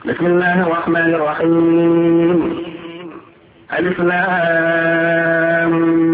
بسم الله الرحمن الرحيم. ألف لام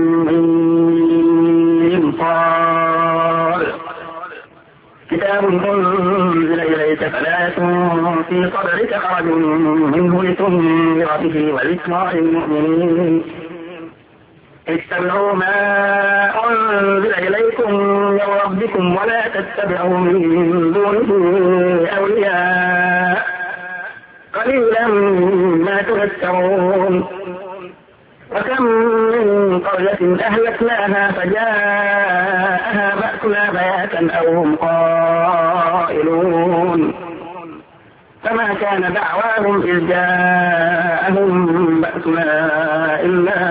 ميم صاد. كتاب أنزل إليك فلا يكن في صدرك حرج منه لتنذر به وذكرى للمؤمنين. اتبعوا ما أنزل إليكم من ربكم ولا تتبعوا من دونه أولياء قليلا ما تذكرون. وكم من قرية أهلكناها فجاءها بأسنا بياتا أو هم قائلون فما كان دعواهم إذ جاءهم بأسنا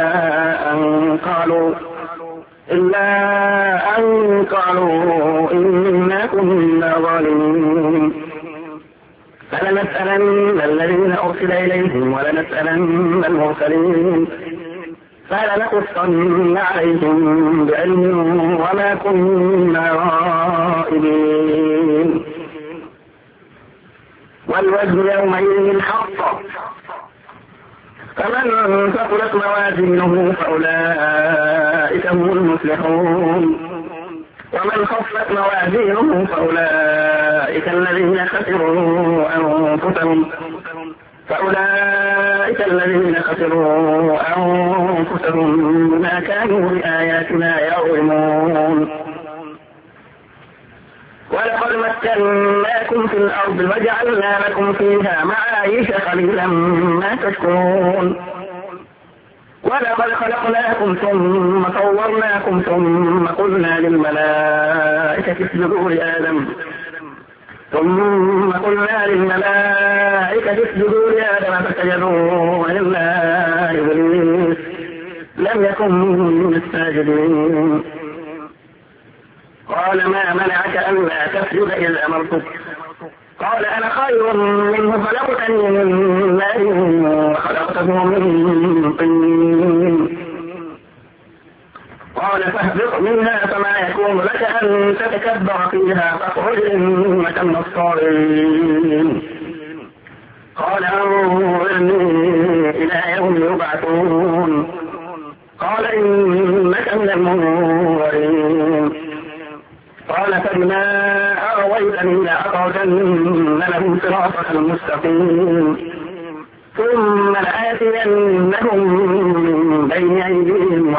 إلا أن قالوا إنا كنا ظالمين. فلنسألن الذين أرسل إليهم ولنسألن المرسلين فلنقصن عليهم بعلم وما كنا غائبين. والوزن يومئذ الحق فمن ثقلت موازينه فأولئك هم المفلحون ومن خفت موازينه فأولئك الذين خسروا أنفسهم بما كانوا بآياتنا يظلمون. ولقد مكناكم في الأرض وجعلنا لكم فيها معايش قليلا ما تشكرون. ولقد خلقناكم ثم صورناكم ثم قلنا للملائكة اسجدوا لآدم فسجدوا إلا إبليس لم يكن من الساجدين. قال ما منعك ألا تسجد إذ أمرتك؟ قال أنا خير منه خلقتني من نار وخلقته من طين. قال فاهبط منها فما يكون لك أن تتكبر فيها فاخرج إنك من الصاغرين. قال انظرني إلى يوم يبعثون. قال إنك من المنظرين. قال فبما أغويتني لأقعدن لهم صراطك المستقيم ثم لآتينهم من بين أيديهم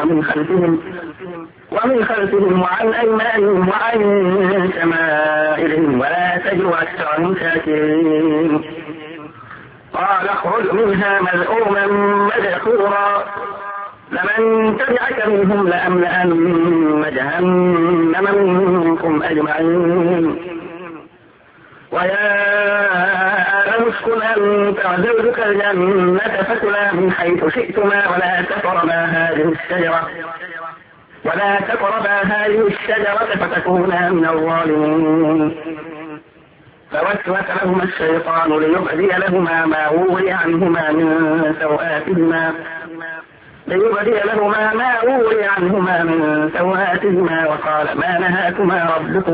ومن خلفهم وعن أيمانهم وعن شمائلهم ولا تجد أكثرهم شاكرين. قال اخرج منها مذءوما مدحورا لمن تبعك منهم لأملأن جهنم منكم أجمعين. ويا آدم اسكن أنت وزوجك الجنة فكلا من حيث شئتما ولا تقربا هذه الشجرة فتكونا من الظالمين. فوسوس لهما الشيطان ليبدي لهما ما وري عنهما من سوآتهما وقال ما نهاكما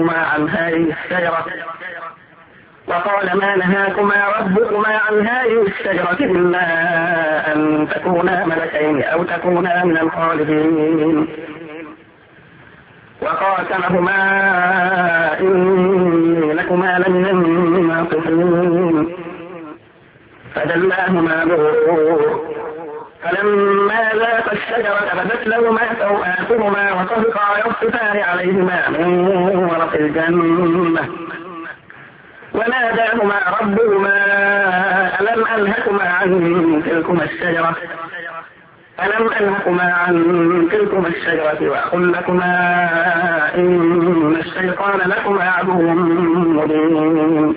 ربكما عن هذه الشجرة إلا أن تكونا ملكين أو تكونا من الخالدين. وقاسمهما إني لكما لمن الناصحين فدلاهما بغرور فلما ذاقا الشجرة بدت لهما سوآتهما وطفقا يخصفان عليهما من ورق الجنة وناداهما ربهما ألم أنهكما عن تلكما الشجرة وأقل لكما إن الشيطان لكما عدو مبين.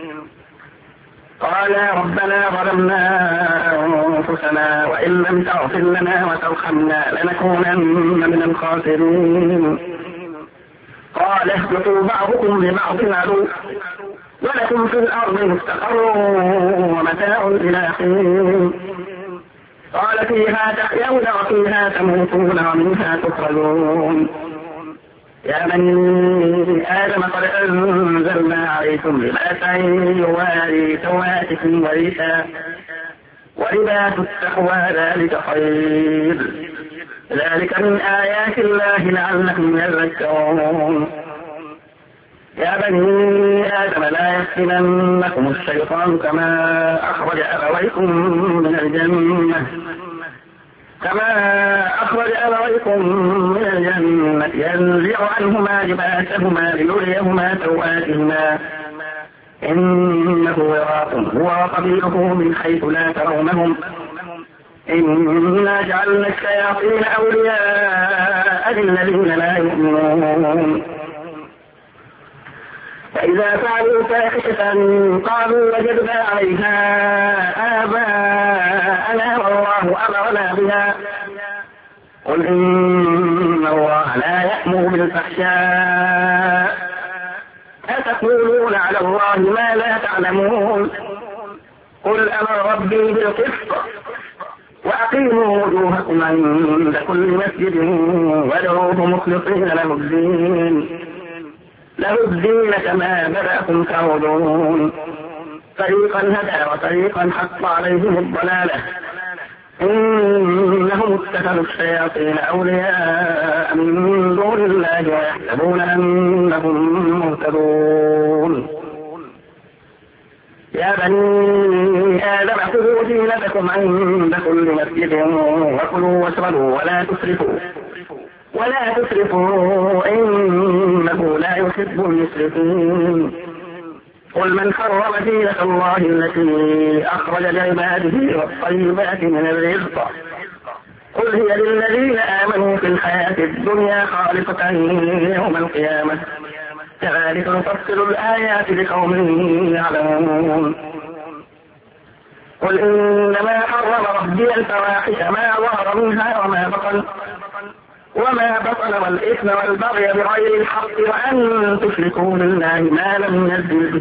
قالا ربنا ظلمنا أنفسنا وإن لم تغفر لنا وترحمنا لنكونن من الخاسرين. قال اهبطوا بعضكم لبعض عدو ولكم في الأرض مستقر ومتاع إلى حين. قال فيها تحيون وفيها تموتون ومنها تخرجون. يا بني آدم قد أنزلنا عليكم لباسا يواري سواتكم وريشا ولباس التقوى ذلك خير ذلك من آيات الله لعلكم تذكرون. يا بني آدم لا يفتننكم الشيطان كما أخرج أبويكم من الجنة ينزع عنهما لباسهما ليريهما سوآتهما إنه يراكم هو وقبيله من حيث لا ترونهم إنا جعلنا الشياطين أولياء للذين لا يؤمنون. فإذا فعلوا فاحشة قالوا وجدنا عليها آباءنا والله أمرنا بها قل إن الله لا يأمر بالفحشاء أتقولون على الله ما لا تعلمون. قل أمر ربي بالقسط وأقيموا وجوهكم عند كل مسجد وادعوه مخلصين له الدين كما بدأكم تعودون. فريقا هدى وفريقا حق عليهم الضلالة إنهم اتخذوا الشياطين أولياء من دون الله ويحسبون أنهم مهتدون. يا بني آدم خذوا زينتكم عند كل مسجد وكلوا واشربوا ولا تسرفوا إنه لا يحب المسرفين. قل من حرم زينة الله التي أخرج لعباده والطيبات من الرزق قل هي للذين آمنوا في الحياة الدنيا خالصة يوم القيامة كذلك نفصل الآيات لقوم يعلمون. قل إنما حرم ربي الفواحش ما ظهر منها وما بطن والإثم والبغي بغير الحق وأن تشركوا بالله ما لم ينزل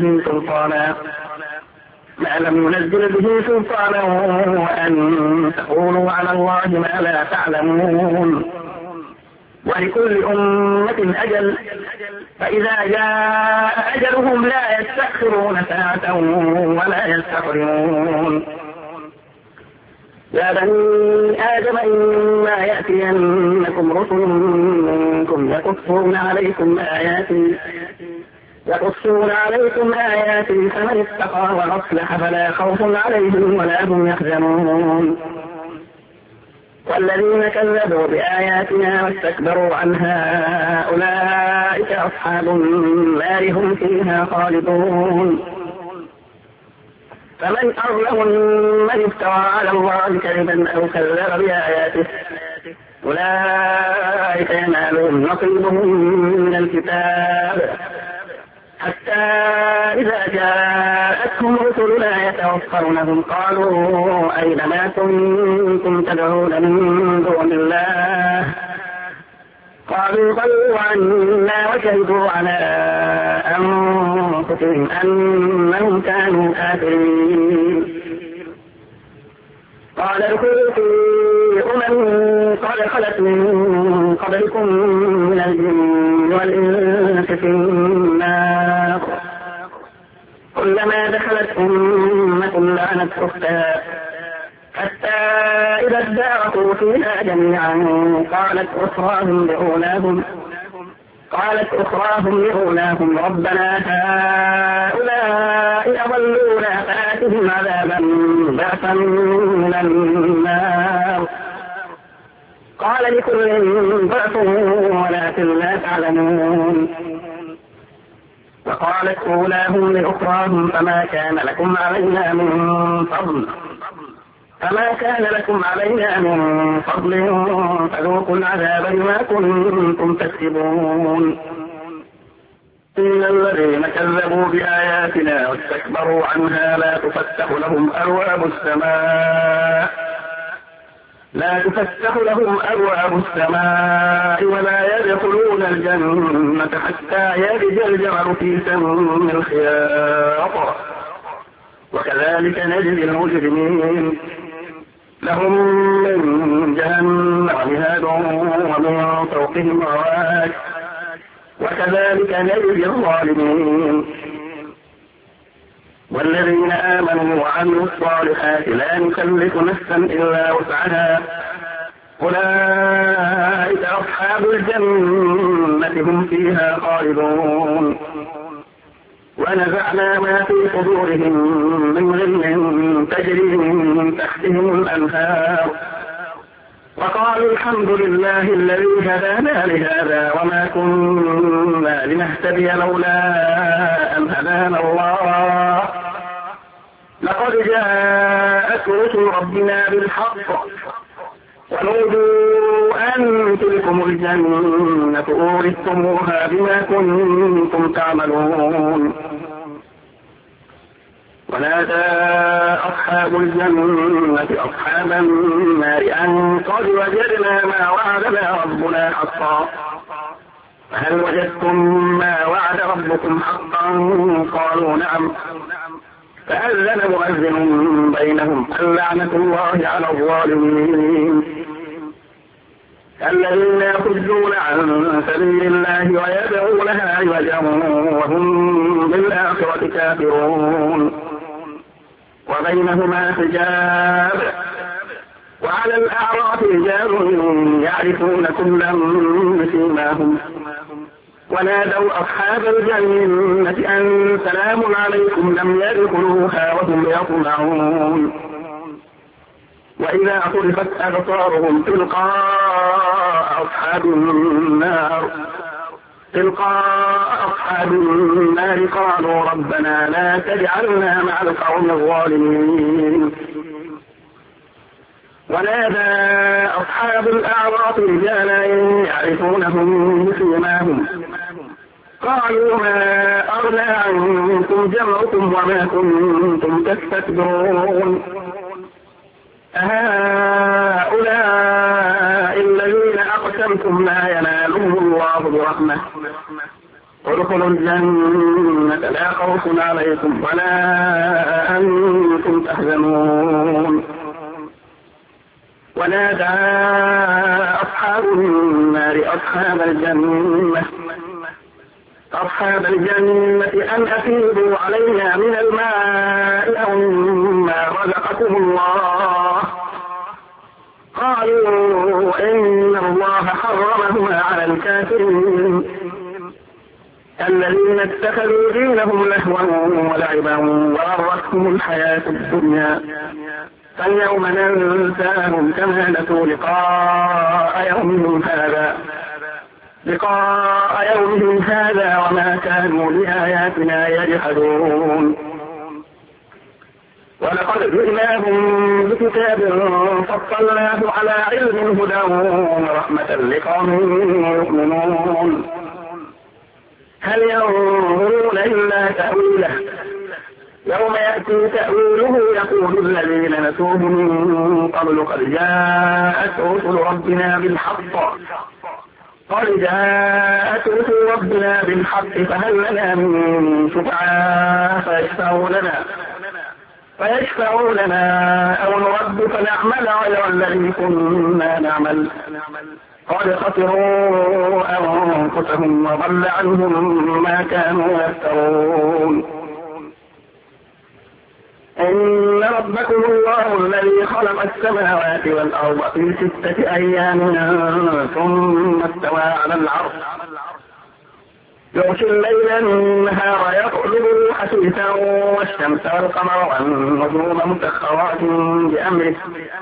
به سلطانا وأن تقولوا على الله ما لا تعلمون. ولكل أمة أجل فإذا جاء أجلهم لا يستأخرون ساعة ولا يستقدمون. يا بني آدم إما يأتينكم رسل منكم يقصون عليكم آياتي فمن اتقى وأصلح فلا خوف عليهم ولا هم يحزنون. والذين كذبوا بآياتنا واستكبروا عنها أولئك أصحاب النار هم فيها خالدون. فمن أظلم من افترى على الله كذبا أو كذب بآياته أولئك ينالهم نصيبهم من الكتاب حتى إذا جاءتهم رسلنا يتوفونهم قالوا أين ما كنتم تدعون من دون الله قالوا ضلوا عنا وشهدوا على أنفسهم أنهم كانوا كافرين. قال ادخلوا في قد خلت من قبلكم من الجن والإنس في النار كلما دخلت أمة لعنت أختها حتى إذا اداركوا فيها جميعا قالت أخراهم لأولاهم ربنا هؤلاء أضلونا فآتهم عذابا ضعفا من النار قال لكل ضعف ولكن لا تعلمون. وقالت أولاهم لأخراهم فما كان لكم علينا من فضل فذوقوا العذاب بما كنتم تكسبون. إن الذين كذبوا بآياتنا واستكبروا عنها لا تفتح لهم أبواب السماء ولا يدخلون الجنة حتى يلج الجمل في سم الخياط وكذلك نجزي المجرمين. لهم من جهنم مهاد ومن فوقهم غواش وكذلك نجزي الظالمين. والذين آمنوا وعملوا الصالحات لا نكلف نفسا إلا وسعها أولئك أصحاب الجنة هم فيها خالدون. ونزعنا ما في صدورهم من غل تجري من تحتهم الأنهار وقالوا الحمد لله الذي هدانا لهذا وما كنا لنهتدي لولا أن هدانا الله لقد جاءت رسل ربنا بالحق ونودوا أن تلكم الجنة أورثتموها بما كنتم تعملون. ونادى أصحاب الجنة أصحاب النار أن قد وجدنا ما وعدنا ربنا حقا فهل وجدتم ما وعد ربكم حقا قالوا نعم فأذن مؤذن بينهم اللعنة الله على الظالمين. الذين يصدون عن سبيل الله ويدعونها عوجا وهم بالآخرة كافرون وبينهما حجاب وعلى الأعراف رجال يعرفون كلا بسيماهم ونادوا أصحاب الجنة أن سلام عليكم لم يدخلوها وهم يطمعون. وإذا صرفت أبصارهم تلقاء أصحاب النار قالوا ربنا لا تجعلنا مع القوم الظالمين. ونادى أصحاب الأعراف رجالا يعرفونهم بسيماهم قالوا ما أغنى عنكم جمعكم وما كنتم تستكبرون أهؤلاء الذين أقسمتم لا ينالهم الله برحمة ادخلوا الجنة لا خوف عليكم ولا أنتم تحزنون. ونادى أصحاب النار أصحاب الجنة أن أفيضوا علينا من الماء أو مما رزقكم الله قالوا إن الله حرمهما على الكافرين الذين اتخذوا دينهم لهوا ولعبا وغرتهم الحياة الدنيا فاليوم ننساهم كما نسوا لقاء يومهم هذا وما كانوا بآياتنا يجحدون. ولقد جئناهم بكتاب فصلناه على علم هدى ورحمة لقوم يؤمنون. هل ينظرون إلا تأويله يوم يأتي تأويله يقول الذين نسوه من قبل قد جاءت رسل ربنا بالحق فهل لنا من شفعاء فيشفعوا لنا أو نرد فنعمل غير الذي كنا نعمل قد خسروا أنفسهم وضل عنهم ما كانوا يفترون. إن ربكم الله الذي خلق السماوات والأرض في 6 أيام ثم استوى على العرش يغشي الليل النهار يطلبه حثيثا والشمس والقمر والنجوم مسخرات بأمره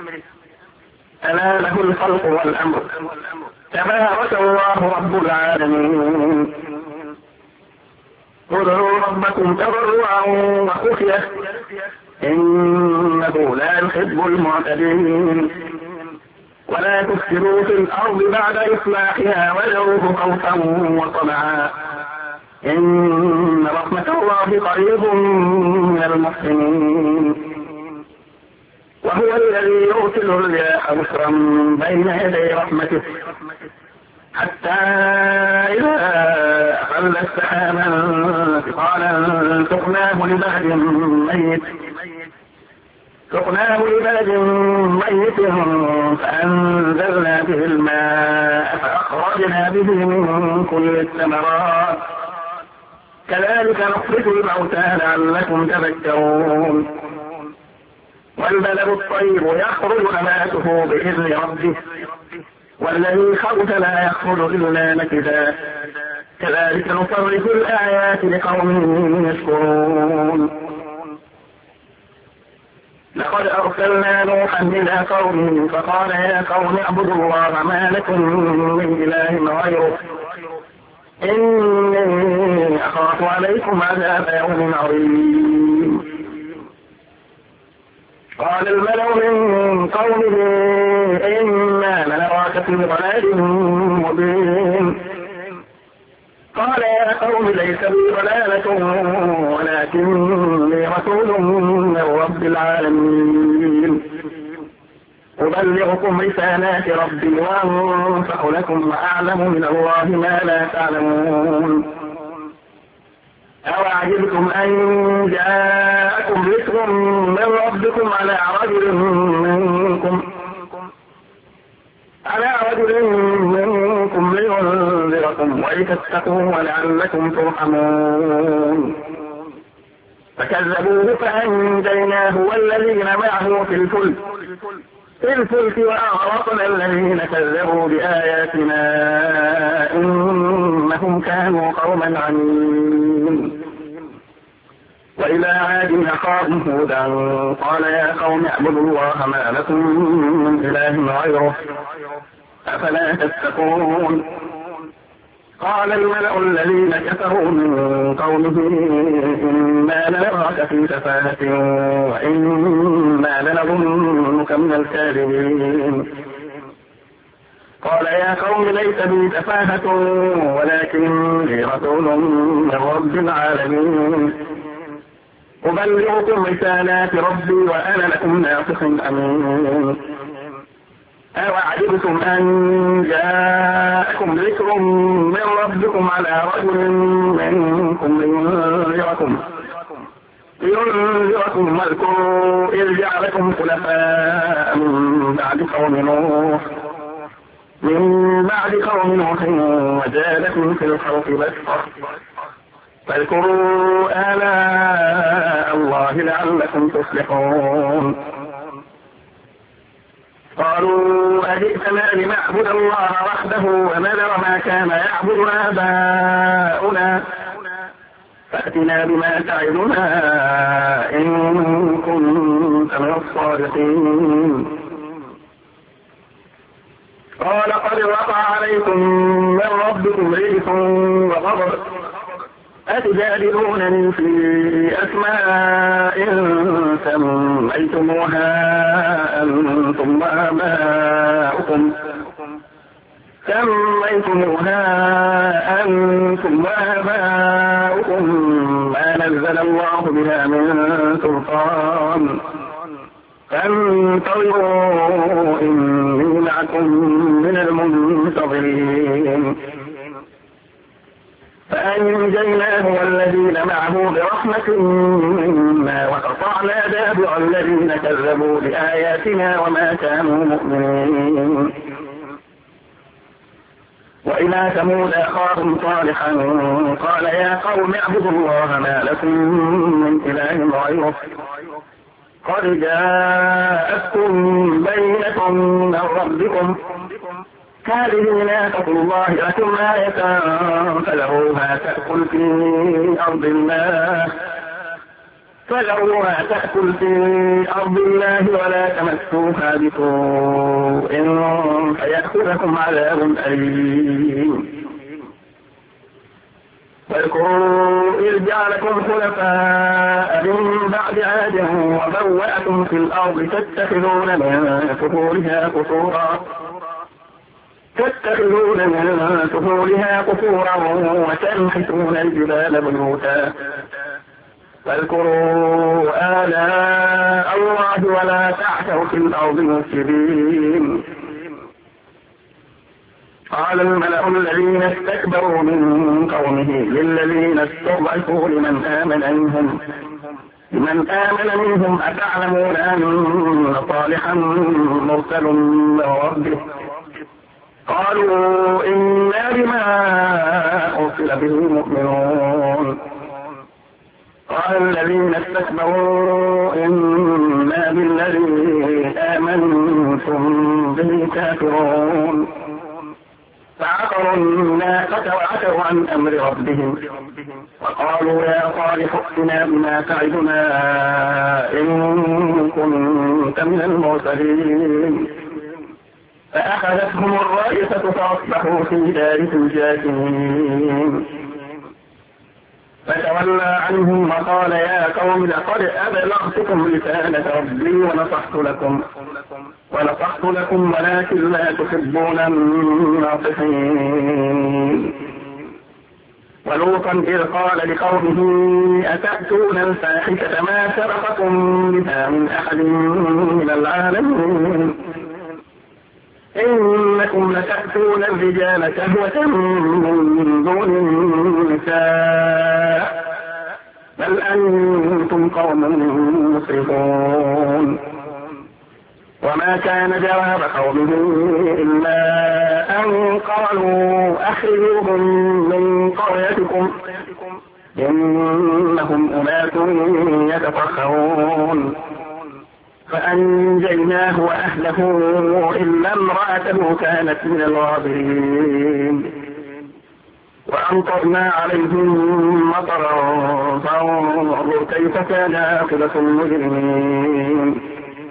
ألا له الخلق والأمر تبارك الله رب العالمين. ادعوا ربكم تضرعا وخفية إنه لا يحب المعتدين ولا تفسدوا في الأرض بعد إصلاحها وادعوه خوفا وطمعا إن رحمة الله قريب من المحسنين. وهو الذي يرسل الرياح بشرا بين يدي رحمته حتى إذا أخذ سحابا ثقالا سقناه لبلد ميت سقناه لبلد ميت فأنزلنا به الماء فأخرجنا به من كل الثمرات كذلك نخرج الموتى لعلكم تذكرون. والبلد الطيب يخرج نباته بإذن ربه والذي خبث لا يخرج إلا نكدا كذلك نصرف الآيات لقوم يشكرون. لقد أرسلنا نوحا إلى قومه فقال يا قوم اعبدوا الله ما لكم من إله غيره إني أخاف عليكم عذاب يوم عظيم. قال الملأ من قومه إنا لنراك في ضلال مبين. قال يا قوم ليس بي ضلالة ولكني رسول من رب العالمين أبلغكم رسالات ربي وأنصح لكم وأعلم من الله ما لا تعلمون. أوعجبتم أن جاءكم ذكر من ربكم على رجل منكم لينذركم ولتتقوا ولعلكم ترحمون. فكذبوه فأنجيناه والذين معه في الفلك وأغرقنا الذين كذبوا بآياتنا إنهم كانوا قوما عمين. وإلى عاد أخاهم هودا قال يا قوم اعبدوا الله ما لكم من إله غيره أفلا تتقون. قال الملأ الذين كفروا من قومه إنا لنراك في سفاهة وإنا لنظنك من الكاذبين. قال يا قوم ليس بي سفاهة ولكني رسول من رب العالمين أبلغكم رسالات ربي وأنا لكم ناصح أمين. أوعجبتم أن جاءكم ذكر من ربكم على رجل منكم لينذركم واذكروا إذ جعلكم خلفاء من بعد قوم نوح وزادكم في الخلق بسطة فاذكروا آلاء الله لعلكم تفلحون. قالوا أجئتنا لنعبد الله وحده ونذر ما كان يعبد آباؤنا فأتنا بما تعدنا إن كنت من الصادقين. قال قد وقع عليكم من ربكم رجس وغضب أتجادلونني في أسماء سميتموها أنتم وآباؤكم ما نزل الله بها من سلطان فانتظروا إني معكم من المنتظرين. فأنجيناه والذين معه برحمة منا وقطعنا دابر الذين كذبوا بآياتنا وما كانوا مؤمنين. وإلى ثمود أخاهم صالحا قال يا قوم اعبدوا الله ما لكم من إله غيره قد جاءتكم بينة من ربكم هذه ناقة الله لكم آية فذروها تأكل في أرض الله ولا تمسوها بسوء فيأخذكم عذاب أليم. واذكروا إذ جعلكم خلفاء من بعد عاد وبوأتم في الأرض تتخذون من سهولها قصورا وتنحتون الجبال بيوتا فاذكروا آلاء الله ولا تعثوا في الأرض مفسدين. قال الملأ الذين استكبروا من قومه للذين استضعفوا لمن آمن منهم لمن آمن منهم أتعلمون أن صالحا مرسل من ربه؟ قالوا إنا بما أرسل به مؤمنون. قال الذين استكبروا إنا بالذي آمنتم به كافرون. فعقروا الناقة وعتوا عن أمر ربهم وقالوا يا صالح ائتنا بما تعدنا إن كنت من المرسلين. فأخذتهم الرائفة فأصبحوا في دارهم جاثمين. فتولى عنهم وقال يا قوم لقد أبلغتكم رسالة ربي ونصحت لكم ولكن لا تحبون الناصحين. ولوطا إذ قال لقومه أتأتون الفاحشة ما سبقكم بها من أحد من العالمين إنكم لتأتون الرجال شهوة من دون النساء بل أنتم قوم مسرفون. وما كان جواب قومه إلا أن قالوا أخرجوهم من قريتكم إنهم أناس يتطهرون. فأنجيناه وأهله إلا امرأته كانت من الغابرين. وأمطرنا عليهم مطرا فانظر كيف كان عاقبة المجرمين.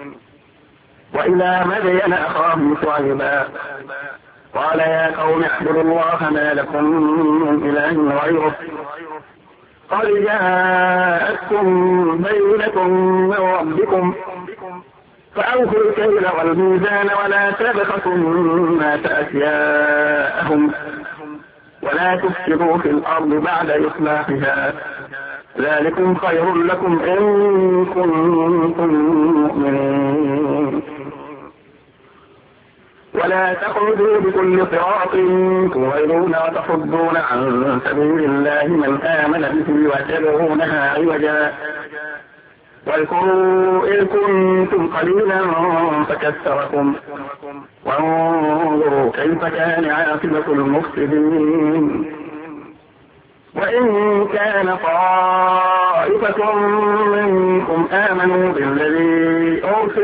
وإلى مدين أخاهم شعيبا قال يا قوم اعبدوا الله ما لكم من إله غيره قد جاءتكم بينة من ربكم فأوفوا الكيل والميزان ولا تبخسوا الناس أشياءهم ولا تفسدوا في الأرض بعد إصلاحها ذلكم خير لكم إن كنتم مؤمنين. ولا تقعدوا بكل صراط توعدون وتصدون عن سبيل الله من آمن به وتبغونها عوجا واذكروا إذ كنتم قليلا فكثركم وانظروا كيف كان عاقبة المفسدين. وإن كان طائفة منكم آمنوا بالذي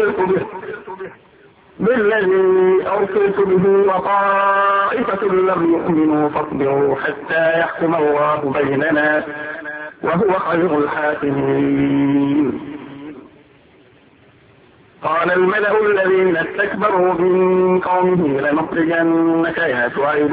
أرسلت به وطائفة لم يؤمنوا فاصبروا حتى يحكم الله بيننا وهو خير الحاكمين. قال الملأ الذين استكبروا من قومه لنخرجنك يا شعيب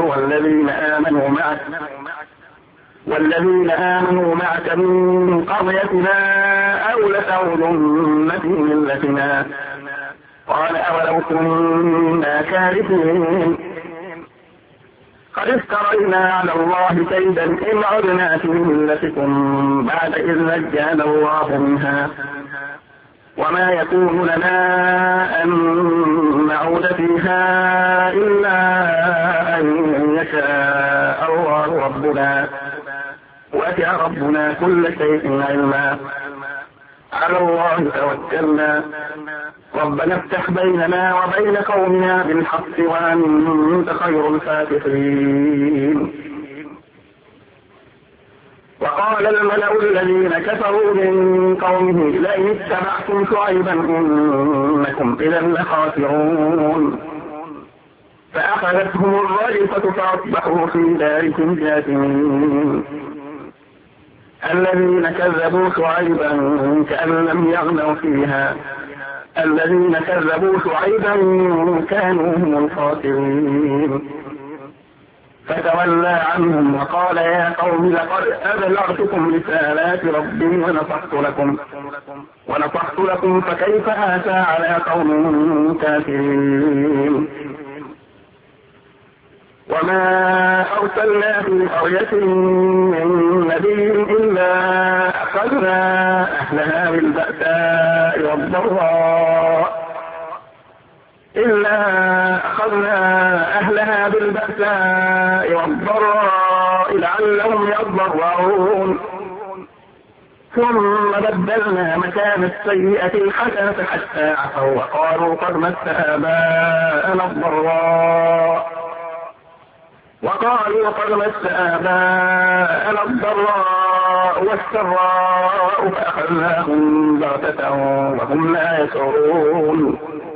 والذين آمنوا معك من قريتنا أو لتعودن في ملتنا قال أولو كنا كارثين قد افترينا على الله كيدا إن عدنا في ملتكم بعد إذ نجانا الله منها وما يكون لنا أن نعود فيها إلا أن يشاء الله ربنا وسع ربنا كل شيء علما على الله توكلنا ربنا افتح بيننا وبين قومنا بالحق وأنت خير الفاتحين. وقال الملأ الذين كفروا من قومه لئن اتبعتم شعيبا إنكم إذا لخاسرون. فأخذتهم الرجفة فأصبحوا في دارهم جاثمين. الذين كذبوا شعيبا كأن لم يغنوا فيها الذين كذبوا شعيبا كانوا هم الخاسرين. فتولى عنهم وقال يا قوم لقد أبلغتكم رسالات ربي ونصحت لكم فكيف آسى على قوم كافرين. وما أرسلنا في قرية من نبي إلا أخذنا أهلها بالبأساء والضراء لعلهم يضرعون ثم بدلنا مكان السيئة الحسنة حتى عفوا وقالوا قد مس آباءنا الضراء والسراء فأخذناهم بغتة وهم لا يشعرون.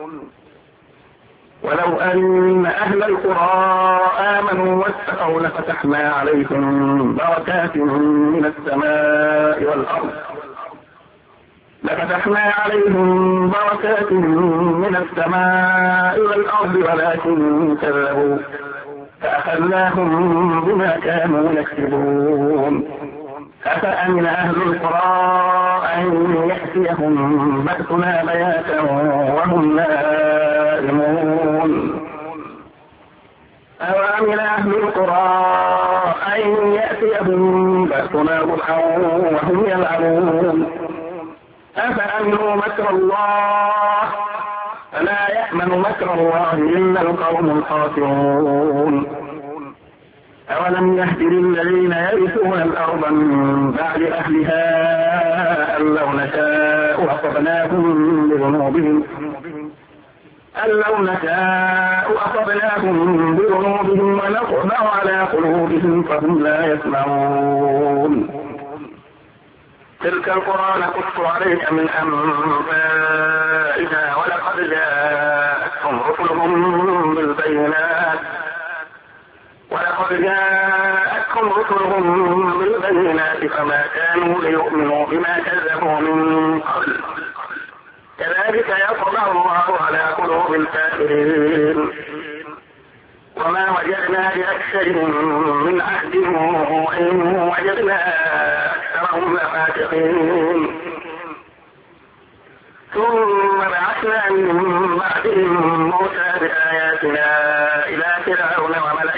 ولو أن أهل القرى آمنوا واتقوا لفتحنا عليهم بركات من السماء والأرض ولكن كذبوا فأخذناهم بما كانوا يكسبون. أفأمن أهل القرى أن يأتيهم بأسنا بياتا وهم نائمون أوامن أهل القرى أن يأتيهم بأسنا ضحى وهم يلعبون أفأمنوا مكر الله فلا يأمن مكر الله إلا القوم الخاسرون. أولم يهد للذين يرثون الأرض من بعد أهلها أن لو نشاء أصبناهم بذنوبهم ونطبع على قلوبهم فهم لا يسمعون. تلك القرى نقص عليك من أنبائها ولقد جاءتهم رسلهم بالبينات فما كانوا ليؤمنوا بما كذبوا من قبل كذلك يطبع الله على قلوب الكافرين. وما وجدنا لأكثرهم من عهد وإن وجدنا أكثرهم لفاسقين. ثم بعثنا من بعدهم موسى بآياتنا إلى فرعون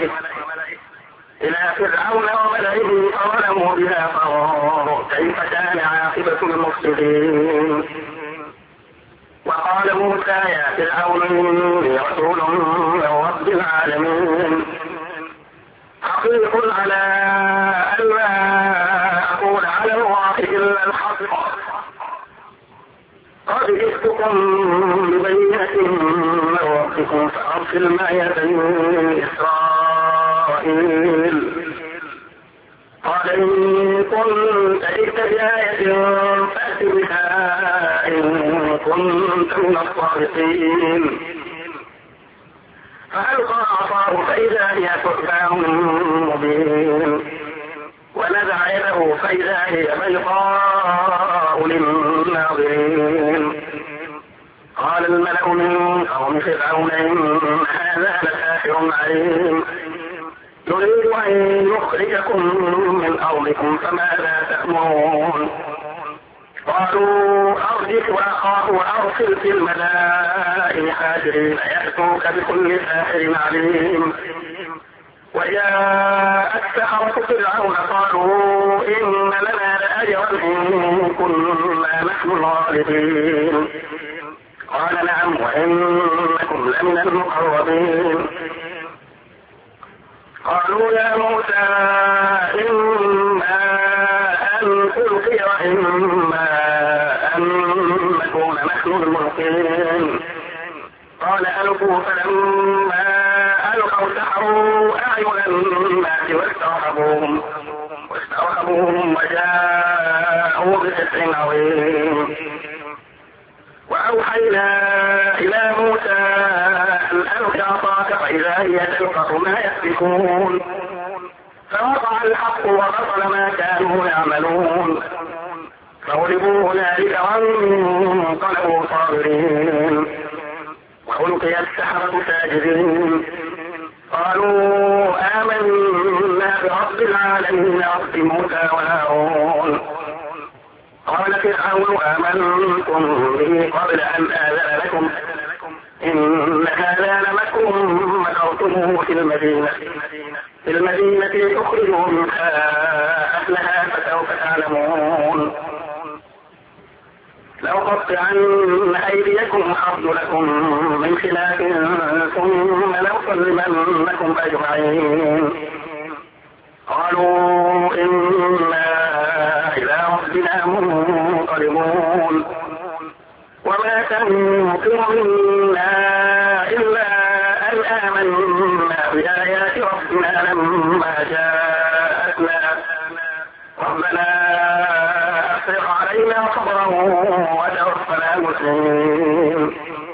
وملئه فظلموا بها فانظر كيف كان عاقبة المفسدين. وقال موسى يا فرعون إني رسول من رب العالمين حقيق على أن لا أقول على الله إلا الحق قد جئتكم ببينة من ربكم فأرسل معي بني إسرائيل. قال إن كنت جئت بآية فأت بها إن كنت من الصادقين. فألقى عصاه فإذا هي ثعبان مبين ونزع يده فإذا هي بيضاء للناظرين. قال الملأ من قوم فرعون إن هذا لساحر عليم يريد أن يخرجكم من أرضكم فماذا تأمرون. قالوا أرجه وأخاه وأرسل في المدائن حاشرين يأتوك بكل ساحر عليم. وجاء السحرة فرعون قالوا إن لنا لأجرا إن كنا نحن الغالبين. قال نعم وإنكم لمن المقربين. قالوا يا موسى إما أن تلقي وإما أن نكون نحن الملقين. قال ألقوا فلما ألقوا سحروا أعين الناس واسترهبوهم وجاءوا بسحر عظيم. وأوحينا إلى موسى أن ألق عصاك فإذا هي تلقف ما يأفكون. فوقع الحق وبطل ما كانوا يعملون فغلبوا هنالك وانقلبوا صاغرين. وألقي السحرة ساجدين قالوا آمنا برب العالمين رب موسى وهارون. قال فرعون آمنتم به قبل أن آذن لكم إن هذا لمكر مكرتموه في المدينة لتخرجوا منها أهلها فسوف تعلمون. لأقطعن أيديكم وأرجلكم من خلاف ثم لأصلبنكم أجمعين. قالوا إنا إلى ربنا منقلبون. ينكر منا إلا أن آمنا بآيات ربنا لما جاءتنا ربنا أفرغ علينا صبرا وتوفنا مسلمين.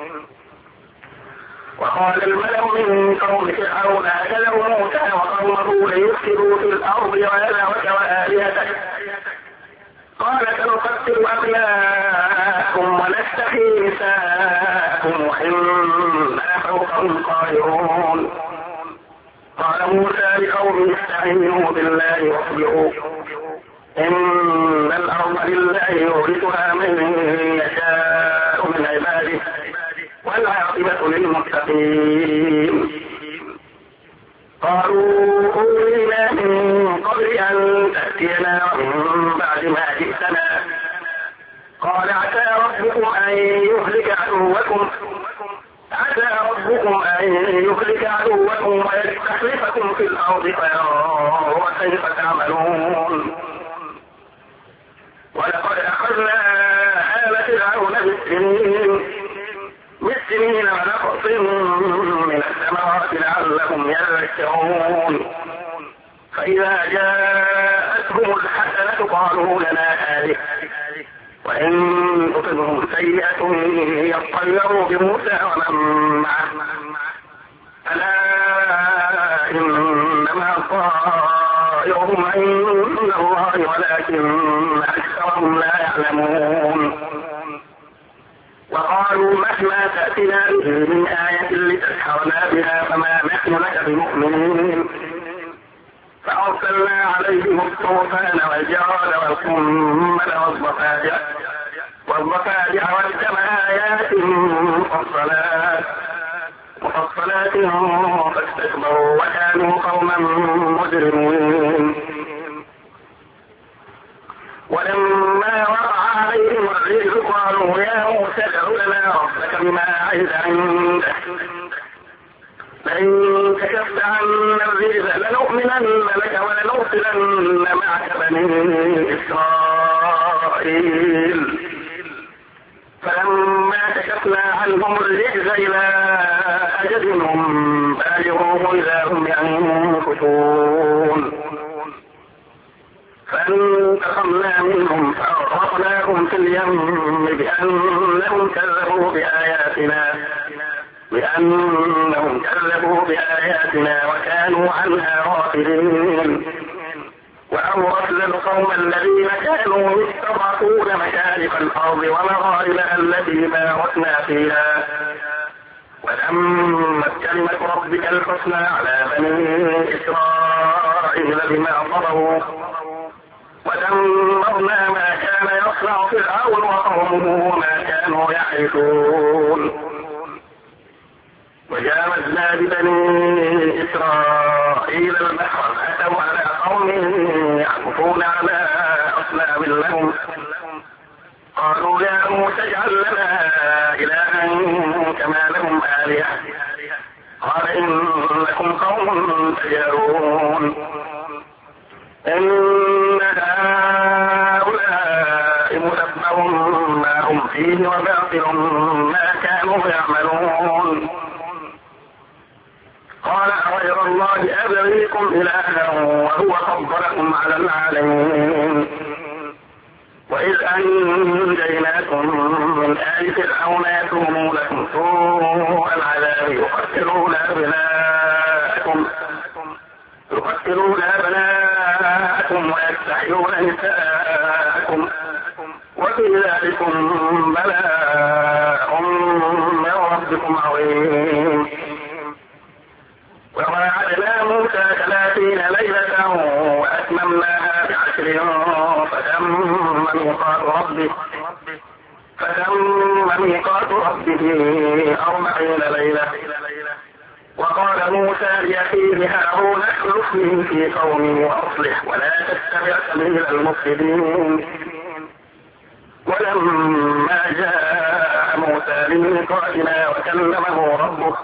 وقال الملأ من قوم فرعون أكله موسى وقومه ليفسدوا في الأرض ويذرك وآلهتك قال سنقتل أبناءكم ونستحيي نساءكم وإنا فوقهم قاهرون. قال موسى لقومه استعينوا بالله واصبروا إن الأرض لله يورثها من يشاء من عباده والعاقبة للمتقين. قالوا أوذينا من قبل أن تأتينا ومن بعد ما جئتنا قال عسى ربكم أن يهلك عدوكم ويستخلفكم في الأرض فينظر كيف تعملون. ولقد أخذنا آل فرعون بالسنين ونقص من الثمرات لعلهم يذكرون. فإذا جاءتهم الحسنة قالوا لنا هذه وإن تصبهم سيئة يطيروا بموسى ومن معه ألا إنما طائرهم عند الله ولكن أكثرهم لا يعلمون. وقالوا مهما تأتنا به من آية لتسحرنا بها فما نحن لك بمؤمنين. فأرسلنا عليهم الطوفان والجراد والقمل والضفادع والدم آيات مفصلات فاستكبروا وكانوا قوما مجرمين. ولما وقع عليهم الرجز قالوا يا موسى ادع لنا ربك بما عهد عندك لئن كشفت عنا الرجز لنؤمنن لك ولنرسلن معك بني إسرائيل. فلما كشفنا عنهم الرجز إلى أجل هم بالغوه إذا هم ينكثون. فانتقمنا منهم فأغرقناهم في اليم بأنهم كذبوا بآياتنا وكانوا عنها غافلين. وأورثنا القوم الذين كانوا يستضعفون مشارق الأرض ومغاربها التي باركنا فيها وتمت كلمة ربك الحسنى على بني إسرائيل بما صبروا ودمرنا ما كان يصنع فرعون وقومه وما كانوا يعرفون. وجاوزنا ببني إسرائيل البحر فأتوا على قوم يعكفون على أصنام لهم قالوا يا موسى اجعل لنا إلها كما لهم آلهة قال إنكم قوم تجهلون. إن هؤلاء متبر ما هم فيه وباطل ما كانوا يعملون. قال أغير الله أبغيكم إلها وهو فضلكم على العالمين. وإذ أنجيناكم من آل فرعون يسومونكم سوء العذاب يقتلون أبناءكم ويستحيون نساءكم وفي ذلكم بلاء من ربكم عظيم. وواعدنا موسى 30 ليلة وأتممناها ب10 فتم ميقات ربه 40 ليلة. وقال موسى لأخيه هارون اخلفني في قومي وأصلح ولا تتبع سبيل المفسدين. ولما جاء موسى لميقاتنا وكلمه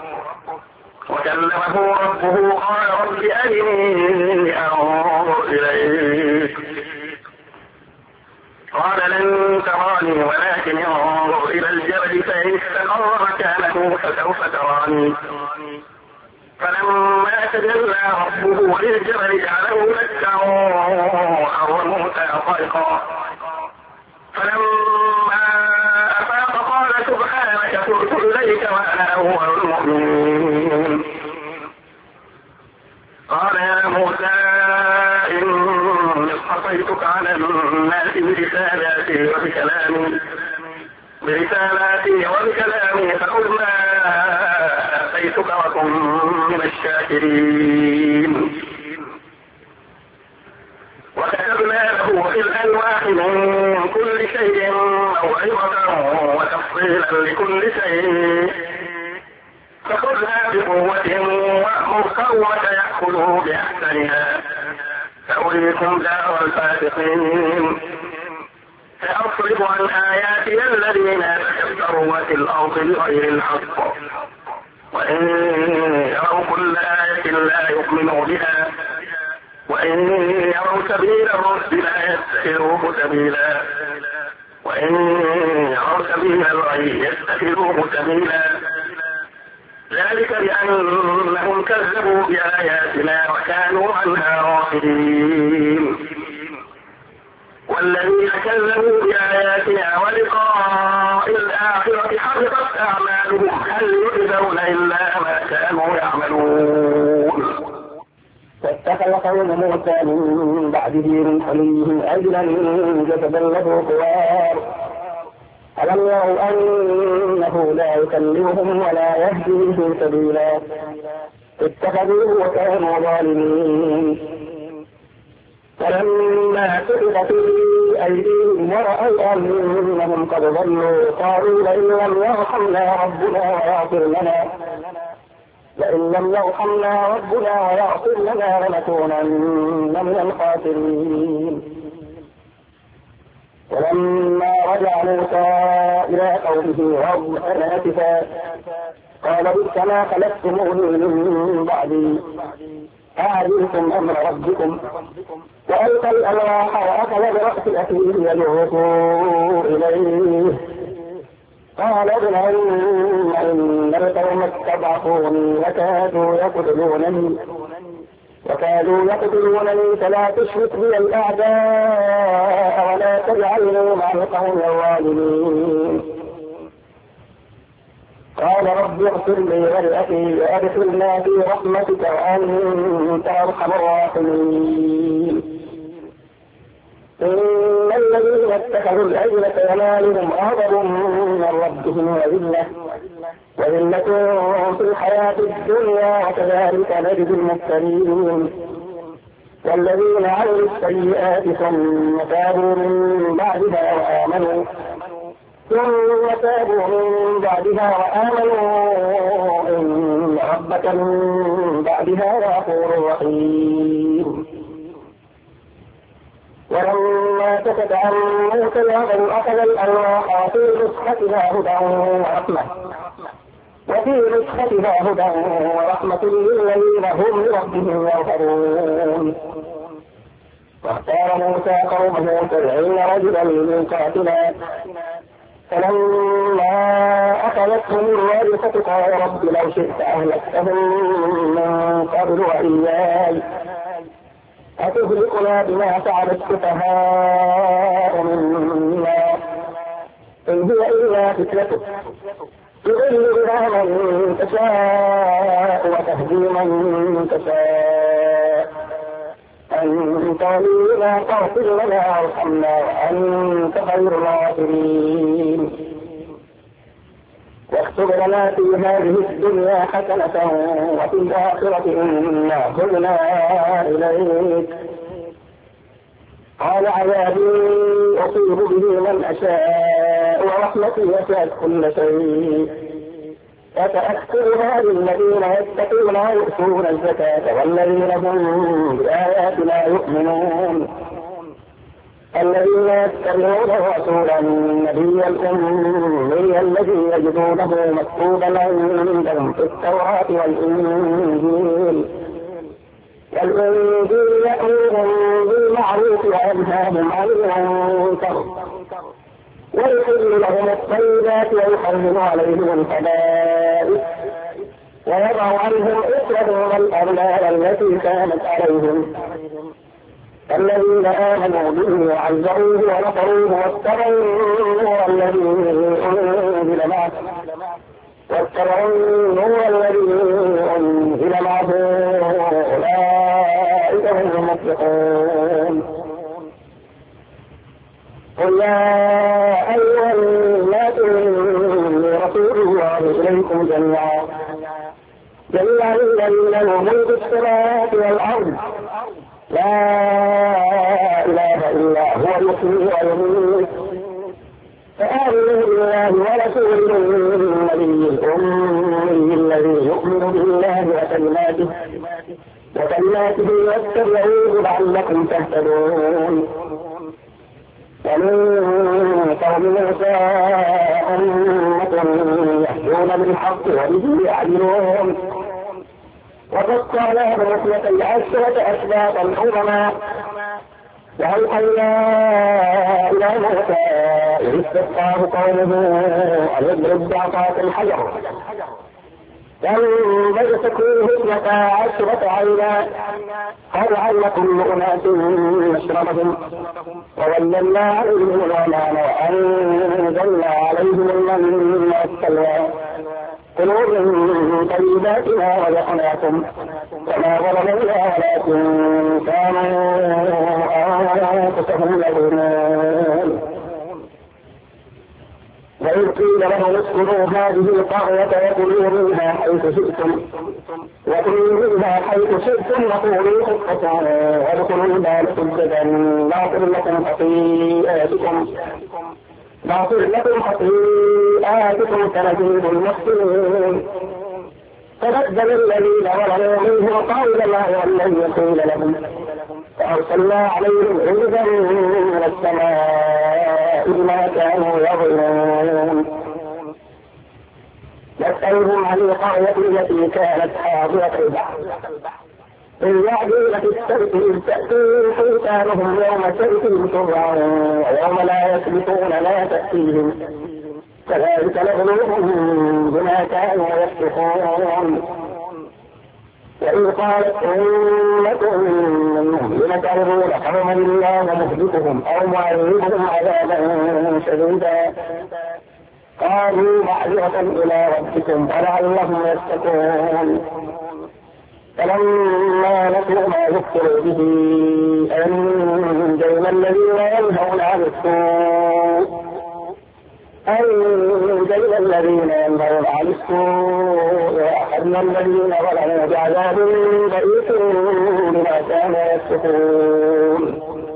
ربه قال رب أرني أنظر إليك قال لن تراني ولكن انظر إلى الجبل فإن استقر مكانه فسوف تراني. فلما تجلى ربه للجبل جعله دكا وخر موسى صعقا. فلما أفاق قال سبحانك تبت إليك وأنا أول المؤمنين. قال يا موسى إني اصطفيتك على الناس برسالاتي وبكلامي فخذ ما آتيتك وكن من الشاكرين. وكتبنا له في الألواح من كل شيء موعظة وتفصيلا لكل شيء فخذها بقوة وأمر قومك يأخذوا بأحسنها سأريكم دار الفاسقين. سأصرف عن آياتي الذين يتكبرون في الأرض بغير الحق وإن يروا كل آية لا يؤمنوا بها وإن يروا سبيل الرشد لا يتخذوه سبيلا وإن يروا سبيل الغي يتخذوه سبيلا. ذلك بأنهم كذبوا بآياتنا وكانوا عنها غافلين. والذين كذبوا بآياتنا ولقاء الآخرة حبطت أعمالهم هل يجزون إلا ما كانوا يعملون. واتخذ قوم موسى من بعده من حليهم عجلا جسدا له خوار ألم يروا أنه لا يكلمهم ولا يهديهم سبيلا اتخذوه وكانوا ظالمين. فلما سقط في أيديهم ورأوا أنهم قد ضلوا قالوا لئن لم يرحمنا ربنا ويغفر لنا لنكونن من الخاسرين. ولما رجع موسى إلى قومه غضبان آسفا قال بئس ما خلفتموني من بعدي أعجلتم أمر ربكم وألقى الألواح وأخذ برأس أخيه يدعوه إليه قال ابن إن القوم استضعفوني وكادوا يقتلونني فلا تشرك بي الأعداء ولا تجعلني مع القوم الظالمين. قال رب اغفر لي ولأخي وأدخلنا في رحمتك وأنت أرحم الراحمين. إن الذين اتخذوا العجلة ينالهم غضب من ربهم وذلة في الحياة الدنيا وكذلك نجزي المفترين. والذين عملوا السيئات ثم تابوا من بعدها وآمنوا إن ربك من بعدها غفور رحيم. ولما سكت عن موسى الغضب أخذ الألواح وفي نسختها هدى ورحمة للذين هم لربهم يغفرون. واختار موسى قومه 70 رجلا لميقاتنا فلما أخذتهم الرجفة قال رب لو شئت أهلكتهم من قبل وإياي أتهلكنا بما فعل السفهاء منا إن هي إلا فتنتك تضل بها من تشاء وتهدي من تشاء أنت ولينا فاغفر لنا وارحمنا وأنت خير الغافرين. واكتب لنا في هذه الدنيا حسنة وفي الآخرة إنا هدنا إليك. قال عذابي أصيب به من أشاء ورحمتي وسعت كل شيء فسأكتبها للذين يتقون ويؤتون الزكاة والذين هم بآياتنا يؤمنون. الذين يتبعون الرسول النبي الأمي الذي يجدونه مكتوبا عندهم في التوراة والإنجيل يأمرهم بالمعروف وينهاهم عن المنكر ويحل لهم الطيبات ويحرم عليهم الخبائث ويضع عنهم إثرهم والأغلال التي كانت عليهم. الذين آمنوا به وعزروه ونصروه واتبعوا النور الذي أنزل معه أولئك هم المفلحون. قل يا أيها الناس إني رسول الله إليكم جميعا الذي له ملك السماوات والأرض لا إله إلا هو يحيي ويميت فآمنوا بالله ورسوله النبي الأمي الذي يؤمن بالله وكلماته واتبعوه لعلكم تهتدون. ومن قوم موسى أمة يهدون بالحق وبه يعدلون وقطعناهم 12 أسباطا أمما وأوحينا إلى موسى إذ استسقاه قومه أن يضرب بعصاك الحجر فانبجست منه 12 عينا قد علم كل أناس مشربهم وظللنا عليهم الغمام وأنزلنا عليهم المن والسلوى كلوا من طيبات ما رزقناكم وما ظلمونا ولكن كانوا أنفسهم يظلمون. وإذ قيل لهم اسكنوا هذه القرية وكلوا منها حيث شئتم وقولوا حطة وادخلوا الباب سجدا نغفر لكم خطيئاتكم سنزيد المحسنين. فبدل الذين ظلموا منهم قولا الذي قيل لهم فأرسلنا عليهم عذبا من السماء بما كانوا يظلمون. نسألهم عن القرية التي كانت حاضرة البحر إذ يعدون في السبت إذ تأتيهم حيتانهم يوم سبتهم شرعا ويوم لا يسبتون لا تأتيهم كذلك نبلوهم بما كانوا يفسقون. وإن قالت أمة منهم لم تعرضون قوما الله مهلكهم أو معذبهم عذابا شديدا قالوا معذرة إلى ربكم ولعلهم يتقون. فلما نسوا ما ذكروا به أنجينا الذين ينهون عن السوء وأخذنا الذين ظلموا بعذاب بئيس بما كانوا يفسقون.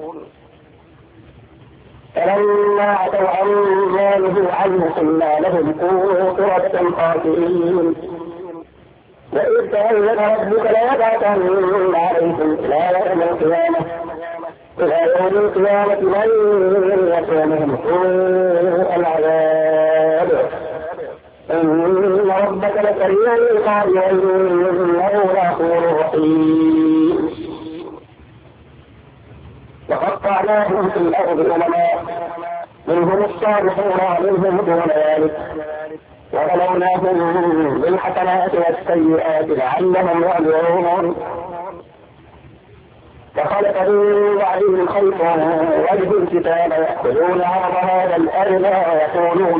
فلما عتوا عما نهوا عنه قلنا لهم كونوا قردة خاسئين. وإذ تأذن ربك ليبعثن عليهم إلى يوم القيامة من يكونهم سوء العذاب إن ربك لسريع العقاب وإنه لغفور رحيم. وقطعناهم في الأرض أمما منهم الصالحون ومنهم دون ذلك وبلوناهم بالحسنات والسيئات لعلهم يرجعون. فخلق من بعدهم خلف وجدوا الكتاب يأخذون عرض هذا الأدنى ويقولون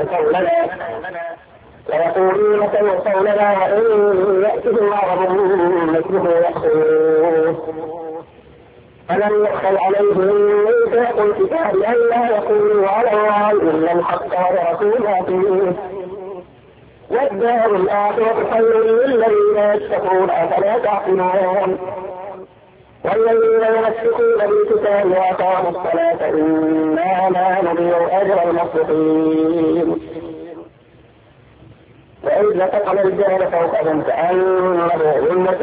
سيؤتوا لنا وإن يأتهم عرض مثله يأخذوه. ألم يؤخذ عليهم ميثاق الكتاب ألا يقولوا على الله إلا الحق ورسوله فيه والدار الآخرة خير للذين يتقون أفلا تعقلون. والذين يمسكون بالكتاب وأقاموا الصلاة إنا لا نضيع أجر المصلحين. وإذ نتقل الجبل فوقهم كأنه ظلة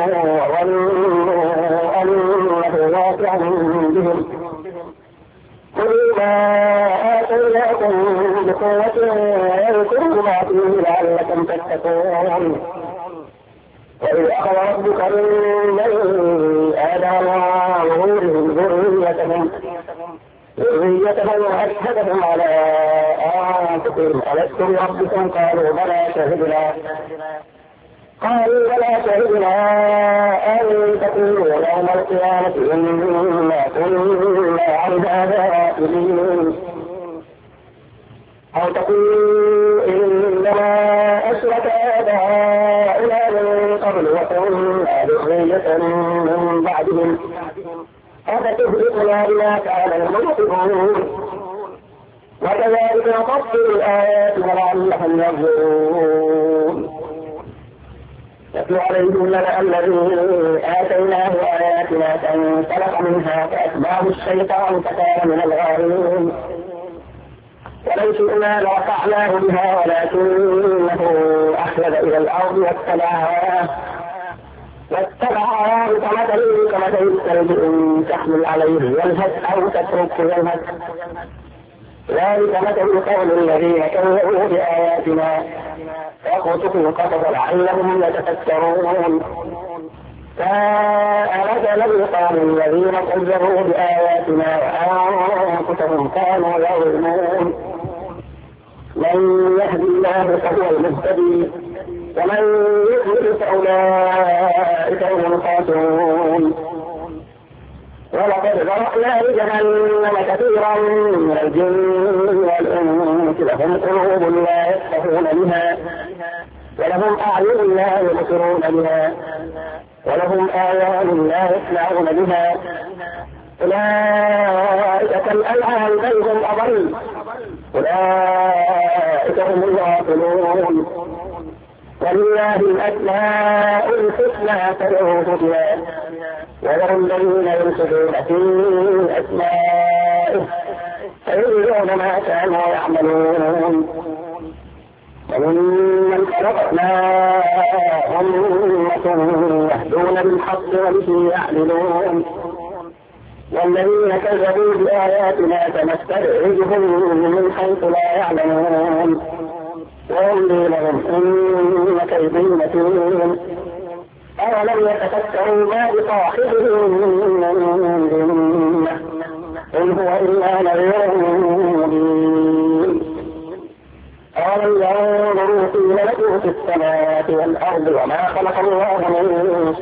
وظنوا أنه واقع بهم خذوا ما آتيناكم بقوة واذكروا ما فيه لعلكم تتقون. وإذ أخذ ربك من بني آدم وظهورهم ذريتهم ذريتهم وأشهدهم على أنفسهم ألست بربكم قالوا بلى شهدنا قالوا بلى شهدنا أن تقولوا يوم القيامة إنا كنا عن هذا غافلين أو تقولوا إنما أشرك آباؤنا من قبل وكنا ذرية من بعدهم أفتهلكنا بما كان المبطلون وكذلك نفصل الآيات لعلهم يرجعون يتلو عليهم نبأ الذي آتيناه آياتنا فانسلخ منها فأتبعه الشيطان فكان من الغاوين ولو شئنا لرفعناه بها ولكنه أخلد إلى الأرض واتبع هواه كمثل الكلب إن تحمل عليه يلهث أو تتركه يلهث ذلك مثل قول الذين كذبوا بآياتنا فاقصصوا القصص لعلهم يتفكرون فأرسل بالقوم الذين كذبوا بآياتنا وأنفسهم كانوا يظلمون من يهدي الله فهو المهتدي ومن يضلل فأولئك هم الخاسرون ولقد ذرأنا لجهنم كثيرا من الجن والإنس لهم قلوب لا يفقهون بها ولهم أعين لا يبصرون بها ولهم آذان لا يسمعون بها أولئك كالأنعام بل هم أضل أولئك هم الغافلون ولله الأسماء الحسنى فادعوه بها وذروا الذين يلحدون في أسمائه سيجزون ما كانوا يعملون وممن خلقنا أمة يهدون بالحق وبه يعدلون والذين كذبوا بآياتنا سنستدرجهم من حيث لا يعلمون وأملي لهم إن كيدي متين أولم يتفكروا ما بصاحبهم من جنة إن هو إلا نذير مبين أولم ينظروا في ملكوت السماوات والأرض وما خلق الله من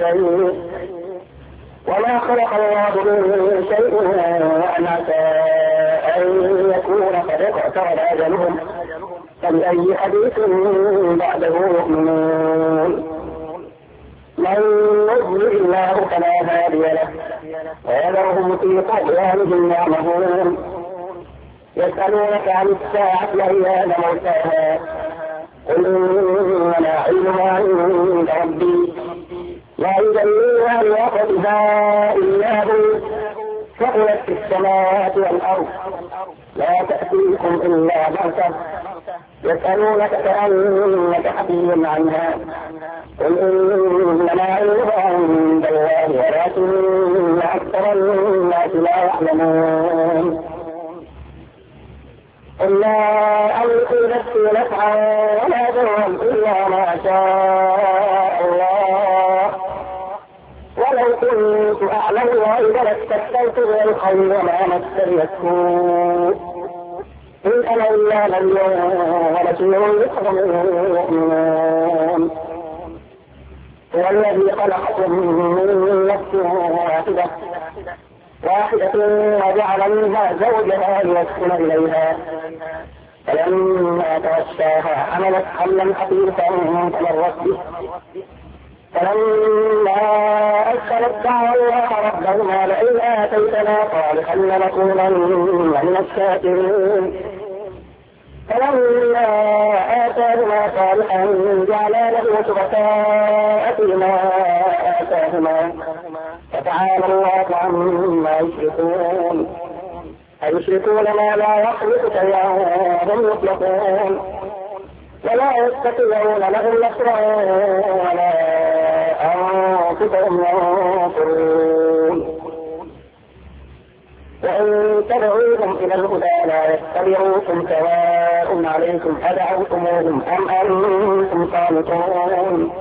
شيء وأن عسى أن يكون قد اقترب أجلهم فبأي حديث بعده يؤمنون من يضلل الله فلا هادي له ويذرهم في طغيانهم يعمهون يسألونك عن الساعة أيان موساها قل إنما علمها عند ربي لا يجليها لوقتها إلا هو ثقلت في السماوات والأرض لا تأتيكم إلا بغتة يسألونك كأنك حفي عنها قل إنما علمها عند الله ولكن أكثر الناس لا يعلمون قل لا أملك نفسي نفعا ولا ضرا إلا ما شاء الله ولو كنت أعلم الغيب لاستكثرت من الخير وما مسني السوء إن أنا إلا نذير ورسول لقوم يؤمنون هو الذي خلقكم من نفس واحدة وجعل منها زوجها ليسكن إليها فلما توفاها حملت حملا خفيفا فمرت به فلما أسكنت دعوا الله ربهما لئن آتيتنا صالحا لنكونن من الشاكرين فلما آتاهما صالحا جعلا له شركاء فيما آتاهما فتعالى الله عما يشركون أيشركون ما لا يخلق شيئا وهم يخلقون ولا يستطيعون لهم نصرا ولا أنفسهم ينصرون وإن تدعوهم إلى الهدى لا يتبعوكم سواء عليكم أدعوتموهم أم أنتم صامتون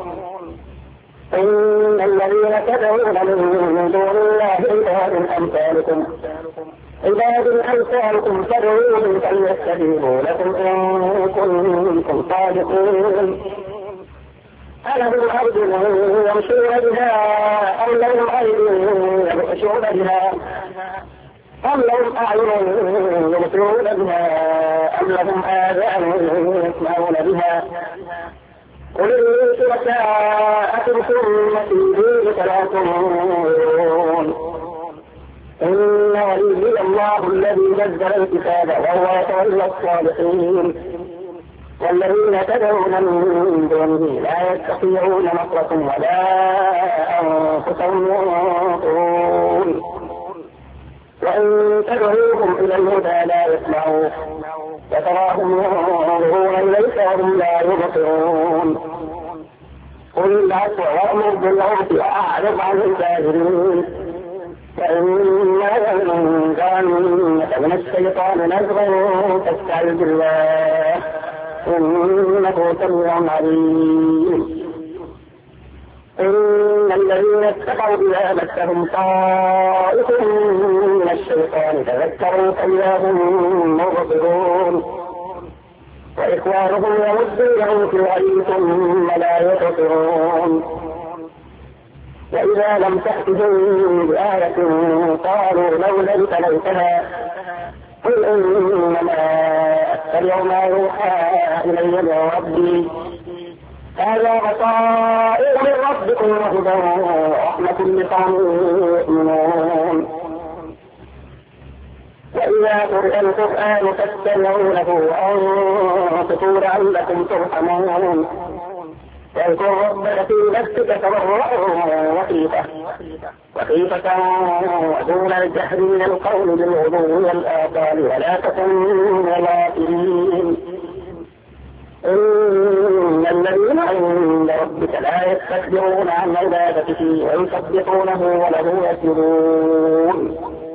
إن الذين تدعون من دون الله عباد أمثالكم عباد أمثالكم فادعوهم فليستجيبوا لكم إن كنتم صادقين. ألهم أرض يمشون بها أم لهم أيدي يبطشون بها أم لهم أعين يبصرون بها أم لهم آذان يسمعون بها قل إني شركاءكم ثم كيدون فلا تنظرون. إن ولي الله الذي نزل الكتاب وهو يتولى الصالحين والذين تدعون من دونه لا يستطيعون نصركم ولا أنفسهم ينصرون. وإن تدعوهم إلى الهدى لا يسمعون وتراهم ينظرون إليك وهم لا يبصرون. قل العفو وأمر بالعرف وأعرض عن الكافرين. فإما ينزغنك من الشيطان نزغ فاستعذ بالله إنه سميع عليم. إن الذين اتقوا إذا مسهم طائف من الشيطان تذكروا فإذا هم مبصرون وإخوانهم يمدونهم في الغي ثم لا يبصرون. وإذا لم تأتهم بآية قالوا لولا ابتليتها قل إنما أتبع ما يوحى إلي من ربي هذا بصائر من ربكم وهدى ورحمة لقوم يؤمنون. وإذا قرئ القرآن فاستمعوا له وأنصتوا لعلكم ترحمون. واذكر ربك في نفسك تضرعا وخيفة ودون الجهر من القول بالغدو والآصال ولا تكن من الغافلين. إن الذين عند ربك لا يستكبرون عن عبادته ويسبحونه وله يسجدون.